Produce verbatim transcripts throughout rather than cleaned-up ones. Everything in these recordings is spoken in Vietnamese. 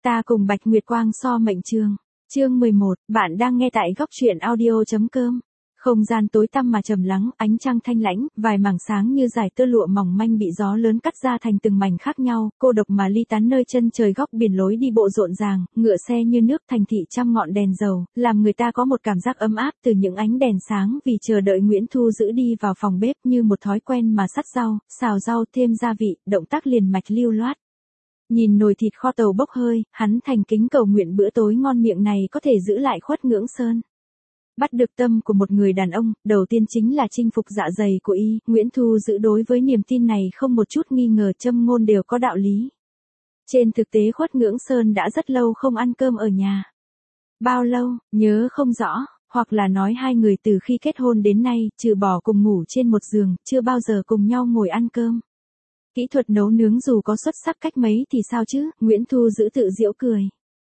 Ta cùng Bạch Nguyệt Quang so mệnh trường. Chương mười một, bạn đang nghe tại góc truyện audio chấm com. Không gian tối tăm mà trầm lắng, ánh trăng thanh lãnh, vài mảng sáng như dải tơ lụa mỏng manh bị gió lớn cắt ra thành từng mảnh khác nhau, cô độc mà ly tán nơi chân trời góc biển lối đi bộ rộn ràng, ngựa xe như nước thành thị trăm ngọn đèn dầu, làm người ta có một cảm giác ấm áp từ những ánh đèn sáng vì chờ đợi Nguyễn Thu Giữ đi vào phòng bếp như một thói quen mà sắt rau, xào rau thêm gia vị, động tác liền mạch lưu loát. Nhìn nồi thịt kho tàu bốc hơi, hắn thành kính cầu nguyện bữa tối ngon miệng này có thể giữ lại Khuất Ngưỡng Sơn. Bắt được tâm của một người đàn ông, đầu tiên chính là chinh phục dạ dày của y, Nguyễn Thu Giữ đối với niềm tin này không một chút nghi ngờ, châm ngôn đều có đạo lý. Trên thực tế Khuất Ngưỡng Sơn đã rất lâu không ăn cơm ở nhà. Bao lâu, nhớ không rõ, hoặc là nói hai người từ khi kết hôn đến nay, trừ bỏ cùng ngủ trên một giường, chưa bao giờ cùng nhau ngồi ăn cơm. Kỹ thuật nấu nướng dù có xuất sắc cách mấy thì sao chứ, Nguyễn Thu Giữ tự giễu cười.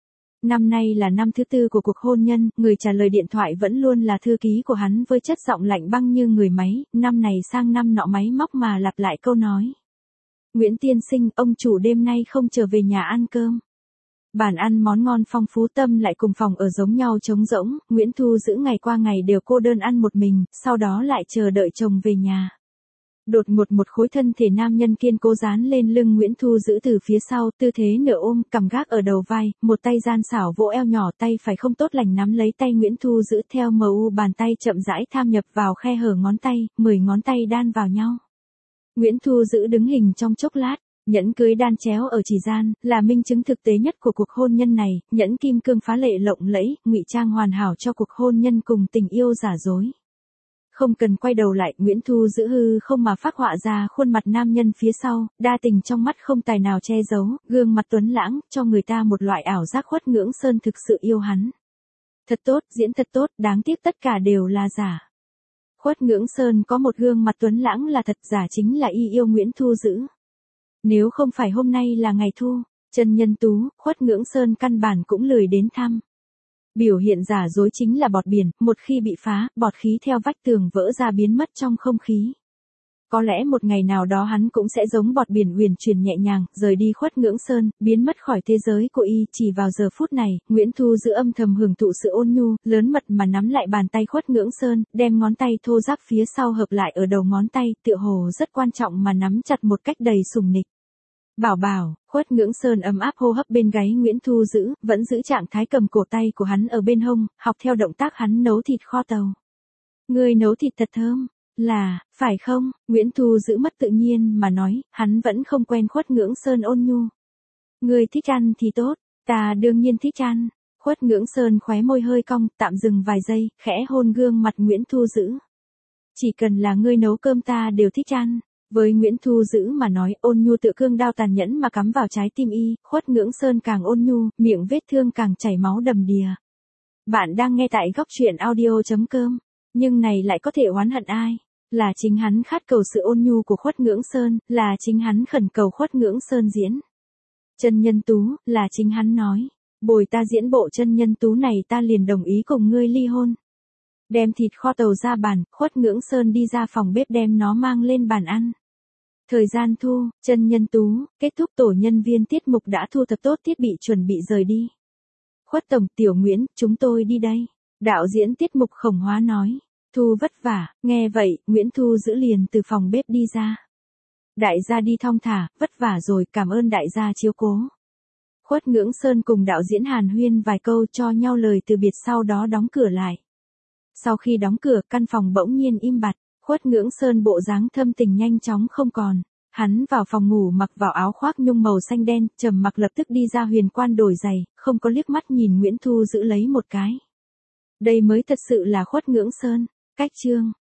Năm nay là năm thứ tư của cuộc hôn nhân, người trả lời điện thoại vẫn luôn là thư ký của hắn với chất giọng lạnh băng như người máy, năm này sang năm nọ máy móc mà lặp lại câu nói. Nguyễn tiên sinh, ông chủ đêm nay không trở về nhà ăn cơm. Bàn ăn món ngon phong phú, tâm lại cùng phòng ở giống nhau trống rỗng, Nguyễn Thu Giữ ngày qua ngày đều cô đơn ăn một mình, sau đó lại chờ đợi chồng về nhà. Đột ngột một khối thân thể nam nhân kiên cố dán lên lưng Nguyễn Thu Giữ từ phía sau, tư thế nửa ôm, cằm gác ở đầu vai, một tay gian xảo vỗ eo nhỏ, tay phải không tốt lành nắm lấy tay Nguyễn Thu Giữ theo em u, bàn tay chậm rãi tham nhập vào khe hở ngón tay, mười ngón tay đan vào nhau. Nguyễn Thu Giữ đứng hình trong chốc lát, nhẫn cưới đan chéo ở chỉ gian, là minh chứng thực tế nhất của cuộc hôn nhân này, nhẫn kim cương phá lệ lộng lẫy, ngụy trang hoàn hảo cho cuộc hôn nhân cùng tình yêu giả dối. Không cần quay đầu lại, Nguyễn Thu Giữ hư không mà phác họa ra khuôn mặt nam nhân phía sau, đa tình trong mắt không tài nào che giấu, gương mặt tuấn lãng, cho người ta một loại ảo giác Khuất Ngưỡng Sơn thực sự yêu hắn. Thật tốt, diễn thật tốt, đáng tiếc tất cả đều là giả. Khuất Ngưỡng Sơn có một gương mặt tuấn lãng là thật, giả chính là y yêu Nguyễn Thu Giữ. Nếu không phải hôm nay là ngày thu, chân nhân tú, Khuất Ngưỡng Sơn căn bản cũng lười đến thăm. Biểu hiện giả dối chính là bọt biển, một khi bị phá, bọt khí theo vách tường vỡ ra biến mất trong không khí. Có lẽ một ngày nào đó hắn cũng sẽ giống bọt biển uyển chuyển nhẹ nhàng, rời đi Khuất Ngưỡng Sơn, biến mất khỏi thế giới của y. Chỉ vào giờ phút này, Nguyễn Thu Giữ âm thầm hưởng thụ sự ôn nhu, lớn mật mà nắm lại bàn tay Khuất Ngưỡng Sơn, đem ngón tay thô ráp phía sau hợp lại ở đầu ngón tay, tựa hồ rất quan trọng mà nắm chặt một cách đầy sùng nịch. Bảo bảo, Khuất Ngưỡng Sơn ấm áp hô hấp bên gáy Nguyễn Thu Giữ, vẫn giữ trạng thái cầm cổ tay của hắn ở bên hông, học theo động tác hắn nấu thịt kho tàu. Ngươi nấu thịt thật thơm, là, phải không? Nguyễn Thu Giữ mất tự nhiên mà nói, hắn vẫn không quen Khuất Ngưỡng Sơn ôn nhu. Ngươi thích ăn thì tốt, ta đương nhiên thích ăn. Khuất Ngưỡng Sơn khóe môi hơi cong, tạm dừng vài giây, khẽ hôn gương mặt Nguyễn Thu Giữ. Chỉ cần là ngươi nấu cơm ta đều thích ăn. Với Nguyễn Thu Giữ mà nói, ôn nhu tựa cương đao tàn nhẫn mà cắm vào trái tim y, Khuất Ngưỡng Sơn càng ôn nhu, miệng vết thương càng chảy máu đầm đìa. Bạn đang nghe tại góc truyện audio chấm com, nhưng này lại có thể oán hận ai? Là chính hắn khát cầu sự ôn nhu của Khuất Ngưỡng Sơn, là chính hắn khẩn cầu Khuất Ngưỡng Sơn diễn. Chân nhân tú, là chính hắn nói, bồi ta diễn bộ chân nhân tú này ta liền đồng ý cùng ngươi ly hôn. Đem thịt kho tàu ra bàn, Khuất Ngưỡng Sơn đi ra phòng bếp đem nó mang lên bàn ăn. Thời gian thu, chân nhân tú, kết thúc, tổ nhân viên tiết mục đã thu thập tốt thiết bị chuẩn bị rời đi. Khuất tổng, Tiểu Nguyễn, chúng tôi đi đây. Đạo diễn tiết mục Khổng Hóa nói. Thu vất vả, nghe vậy, Nguyễn Thu Giữ liền từ phòng bếp đi ra. Đại gia đi thong thả, vất vả rồi, cảm ơn đại gia chiếu cố. Khuất Ngưỡng Sơn cùng đạo diễn hàn huyên vài câu cho nhau lời từ biệt, sau đó đóng cửa lại. Sau khi đóng cửa, căn phòng bỗng nhiên im bặt, Khuất Ngưỡng Sơn bộ dáng thâm tình nhanh chóng không còn. Hắn vào phòng ngủ mặc vào áo khoác nhung màu xanh đen, trầm mặc lập tức đi ra huyền quan đổi giày, không có liếc mắt nhìn Nguyễn Thu Giữ lấy một cái. Đây mới thật sự là Khuất Ngưỡng Sơn. Cách chương